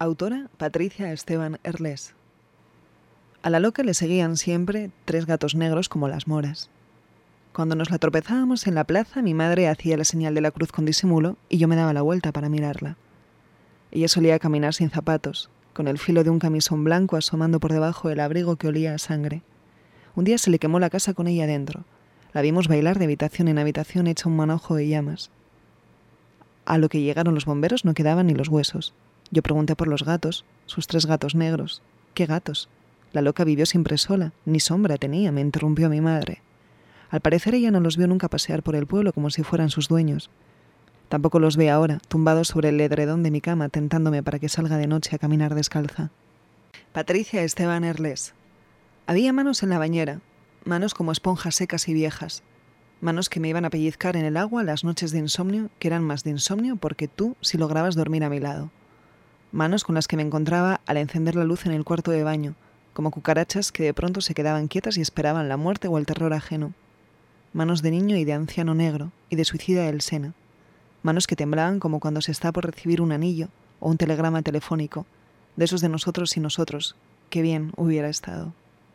Autora Patricia Esteban Erles. A la loca le seguían siempre 3 gatos negros como las moras. Cuando nos la tropezábamos en la plaza, mi madre hacía la señal de la cruz con disimulo y yo me daba la vuelta para mirarla. Ella solía caminar sin zapatos, con el filo de un camisón blanco asomando por debajo del abrigo que olía a sangre. Un día se le quemó la casa con ella dentro. La vimos bailar de habitación en habitación hecha un manojo de llamas. A lo que llegaron los bomberos no quedaban ni los huesos. Yo pregunté por los gatos, sus 3 gatos negros. ¿Qué gatos? La loca vivió siempre sola, ni sombra tenía, me interrumpió mi madre. Al parecer ella no los vio nunca pasear por el pueblo como si fueran sus dueños. Tampoco los ve ahora, tumbados sobre el edredón de mi cama, tentándome para que salga de noche a caminar descalza. Patricia Esteban Erles. Había manos en la bañera, manos como esponjas secas y viejas, manos que me iban a pellizcar en el agua las noches de insomnio, que eran más de insomnio porque tú sí lograbas dormir a mi lado. Manos con las que me encontraba al encender la luz en el cuarto de baño, como cucarachas que de pronto se quedaban quietas y esperaban la muerte o el terror ajeno. Manos de niño y de anciano negro, y de suicida del Sena. Manos que temblaban como cuando se está por recibir un anillo o un telegrama telefónico, de esos de nosotros y nosotros. Qué bien hubiera estado.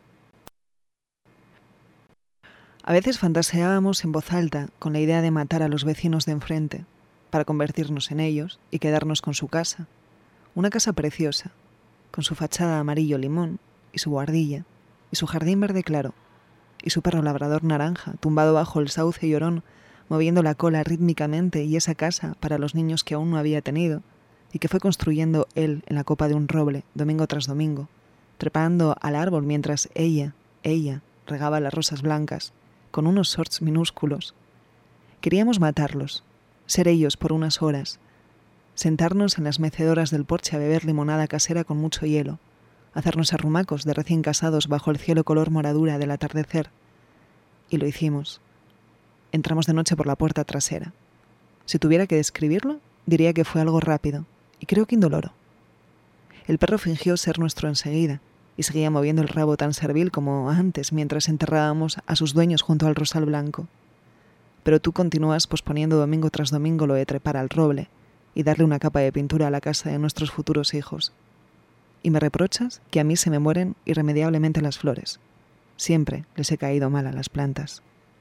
A veces fantaseábamos en voz alta con la idea de matar a los vecinos de enfrente, para convertirnos en ellos y quedarnos con su casa. Una casa preciosa, con su fachada amarillo limón, y su guardilla, y su jardín verde claro, y su perro labrador naranja, tumbado bajo el sauce llorón, moviendo la cola rítmicamente, y esa casa para los niños que aún no había tenido, y que fue construyendo él en la copa de un roble, domingo tras domingo, trepando al árbol mientras ella, regaba las rosas blancas, con unos shorts minúsculos. Queríamos matarlos, ser ellos por unas horas, sentarnos en las mecedoras del porche a beber limonada casera con mucho hielo, hacernos arrumacos de recién casados bajo el cielo color moradura del atardecer. Y lo hicimos. Entramos de noche por la puerta trasera. Si tuviera que describirlo, diría que fue algo rápido, y creo que indoloro. El perro fingió ser nuestro enseguida, y seguía moviendo el rabo tan servil como antes mientras enterrábamos a sus dueños junto al rosal blanco. Pero tú continúas posponiendo domingo tras domingo lo de trepar al roble y darle una capa de pintura a la casa de nuestros futuros hijos. Y me reprochas que a mí se me mueren irremediablemente las flores. Siempre les he caído mal a las plantas.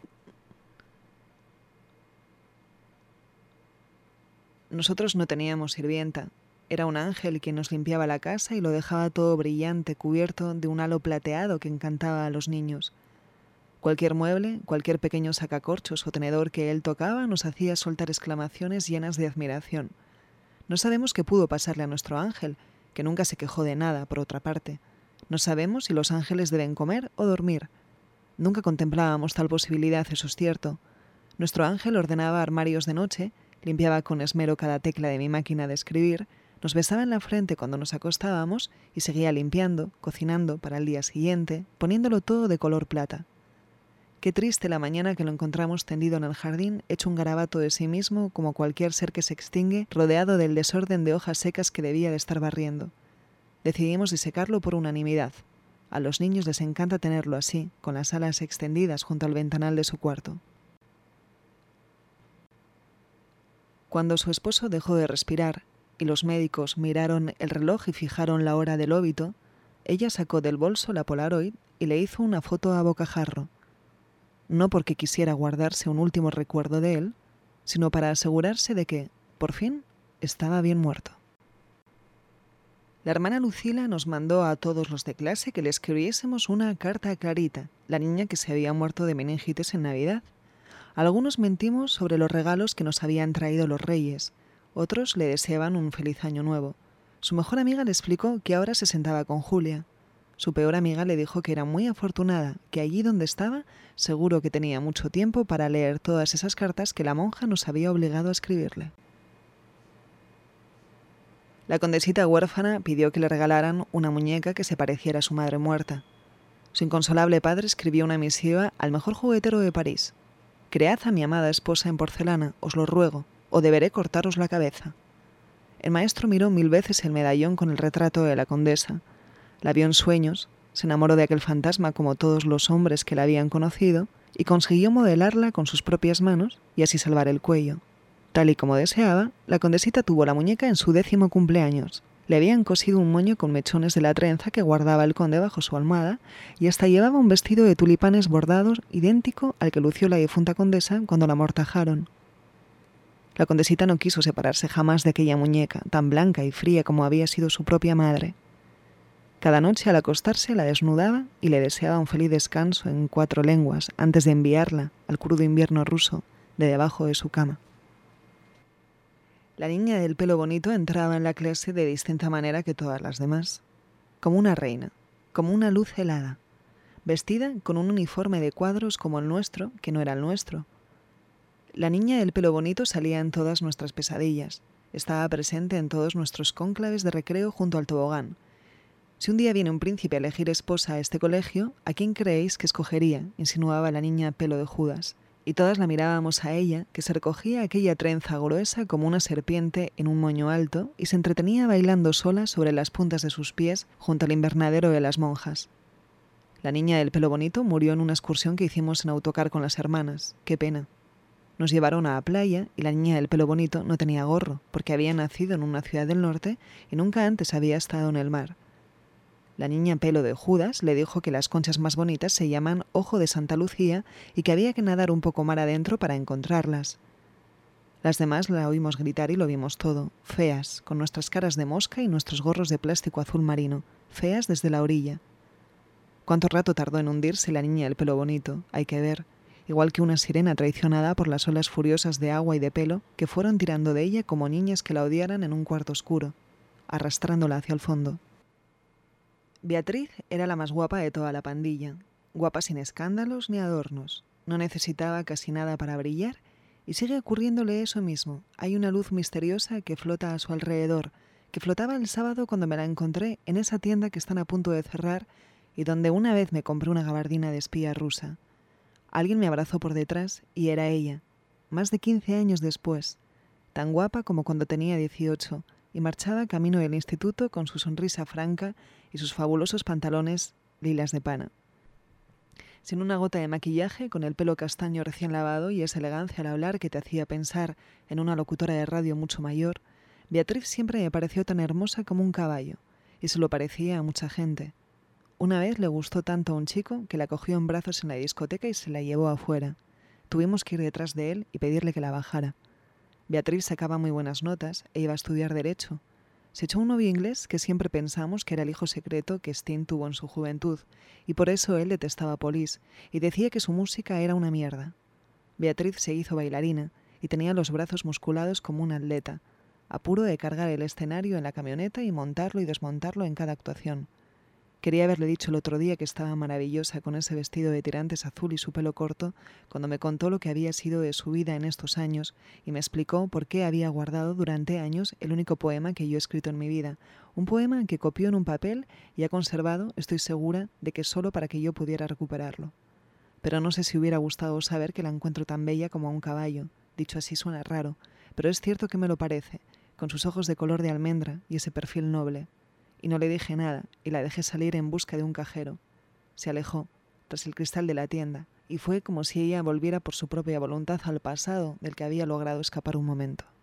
Nosotros no teníamos sirvienta. Era un ángel quien nos limpiaba la casa y lo dejaba todo brillante, cubierto de un halo plateado que encantaba a los niños. Cualquier mueble, cualquier pequeño sacacorchos o tenedor que él tocaba nos hacía soltar exclamaciones llenas de admiración. No sabemos qué pudo pasarle a nuestro ángel, que nunca se quejó de nada, por otra parte. No sabemos si los ángeles deben comer o dormir. Nunca contemplábamos tal posibilidad, eso es cierto. Nuestro ángel ordenaba armarios de noche, limpiaba con esmero cada tecla de mi máquina de escribir, nos besaba en la frente cuando nos acostábamos y seguía limpiando, cocinando para el día siguiente, poniéndolo todo de color plata. Qué triste la mañana que lo encontramos tendido en el jardín, hecho un garabato de sí mismo como cualquier ser que se extingue, rodeado del desorden de hojas secas que debía de estar barriendo. Decidimos disecarlo por unanimidad. A los niños les encanta tenerlo así, con las alas extendidas junto al ventanal de su cuarto. Cuando su esposo dejó de respirar y los médicos miraron el reloj y fijaron la hora del óbito, ella sacó del bolso la Polaroid y le hizo una foto a bocajarro. No porque quisiera guardarse un último recuerdo de él, sino para asegurarse de que, por fin, estaba bien muerto. La hermana Lucila nos mandó a todos los de clase que le escribiésemos una carta a Clarita, la niña que se había muerto de meningitis en Navidad. Algunos mentimos sobre los regalos que nos habían traído los reyes, otros le deseaban un feliz año nuevo. Su mejor amiga le explicó que ahora se sentaba con Julia. Su peor amiga le dijo que era muy afortunada, que allí donde estaba seguro que tenía mucho tiempo para leer todas esas cartas que la monja nos había obligado a escribirle. La condesita huérfana pidió que le regalaran una muñeca que se pareciera a su madre muerta. Su inconsolable padre escribió una misiva al mejor juguetero de París. «Cread a mi amada esposa en porcelana, os lo ruego, o deberé cortaros la cabeza». El maestro miró 1000 veces el medallón con el retrato de la condesa. La vio en sueños, se enamoró de aquel fantasma como todos los hombres que la habían conocido y consiguió modelarla con sus propias manos y así salvar el cuello. Tal y como deseaba, la condesita tuvo la muñeca en su 10º cumpleaños. Le habían cosido un moño con mechones de la trenza que guardaba el conde bajo su almohada y hasta llevaba un vestido de tulipanes bordados idéntico al que lució la difunta condesa cuando la amortajaron. La condesita no quiso separarse jamás de aquella muñeca, tan blanca y fría como había sido su propia madre. Cada noche al acostarse la desnudaba y le deseaba un feliz descanso en 4 lenguas antes de enviarla al crudo invierno ruso de debajo de su cama. La niña del pelo bonito entraba en la clase de distinta manera que todas las demás, como una reina, como una luz helada, vestida con un uniforme de cuadros como el nuestro, que no era el nuestro. La niña del pelo bonito salía en todas nuestras pesadillas, estaba presente en todos nuestros cónclaves de recreo junto al tobogán. Si un día viene un príncipe a elegir esposa a este colegio, ¿a quién creéis que escogería?, insinuaba la niña pelo de Judas. Y todas la mirábamos a ella, que se recogía aquella trenza gruesa como una serpiente en un moño alto y se entretenía bailando sola sobre las puntas de sus pies junto al invernadero de las monjas. La niña del pelo bonito murió en una excursión que hicimos en autocar con las hermanas. ¡Qué pena! Nos llevaron a la playa y la niña del pelo bonito no tenía gorro, porque había nacido en una ciudad del norte y nunca antes había estado en el mar. La niña pelo de Judas le dijo que las conchas más bonitas se llaman Ojo de Santa Lucía y que había que nadar un poco mar adentro para encontrarlas. Las demás la oímos gritar y lo vimos todo, feas, con nuestras caras de mosca y nuestros gorros de plástico azul marino, feas desde la orilla. ¿Cuánto rato tardó en hundirse la niña del pelo bonito? Hay que ver, igual que una sirena traicionada por las olas furiosas de agua y de pelo que fueron tirando de ella como niñas que la odiaran en un cuarto oscuro, arrastrándola hacia el fondo. Beatriz era la más guapa de toda la pandilla, guapa sin escándalos ni adornos. No necesitaba casi nada para brillar y sigue ocurriéndole eso mismo. Hay una luz misteriosa que flota a su alrededor, que flotaba el sábado cuando me la encontré en esa tienda que están a punto de cerrar y donde una vez me compré una gabardina de espía rusa. Alguien me abrazó por detrás y era ella, más de 15 años después, tan guapa como cuando tenía 18, y marchaba camino del instituto con su sonrisa franca y sus fabulosos pantalones lilas de pana. Sin una gota de maquillaje, con el pelo castaño recién lavado y esa elegancia al hablar que te hacía pensar en una locutora de radio mucho mayor, Beatriz siempre me pareció tan hermosa como un caballo, y se lo parecía a mucha gente. Una vez le gustó tanto a un chico que la cogió en brazos en la discoteca y se la llevó afuera. Tuvimos que ir detrás de él y pedirle que la bajara. Beatriz sacaba muy buenas notas e iba a estudiar Derecho. Se echó un novio inglés que siempre pensamos que era el hijo secreto que Sting tuvo en su juventud, y por eso él detestaba a Police y decía que su música era una mierda. Beatriz se hizo bailarina y tenía los brazos musculados como un atleta, a puro de cargar el escenario en la camioneta y montarlo y desmontarlo en cada actuación. Quería haberle dicho el otro día que estaba maravillosa con ese vestido de tirantes azul y su pelo corto, cuando me contó lo que había sido de su vida en estos años y me explicó por qué había guardado durante años el único poema que yo he escrito en mi vida, un poema que copió en un papel y ha conservado, estoy segura, de que solo para que yo pudiera recuperarlo. Pero no sé si hubiera gustado saber que la encuentro tan bella como a un caballo. Dicho así suena raro, pero es cierto que me lo parece, con sus ojos de color de almendra y ese perfil noble. Y no le dije nada, y la dejé salir en busca de un cajero. Se alejó, tras el cristal de la tienda, y fue como si ella volviera por su propia voluntad al pasado del que había logrado escapar un momento.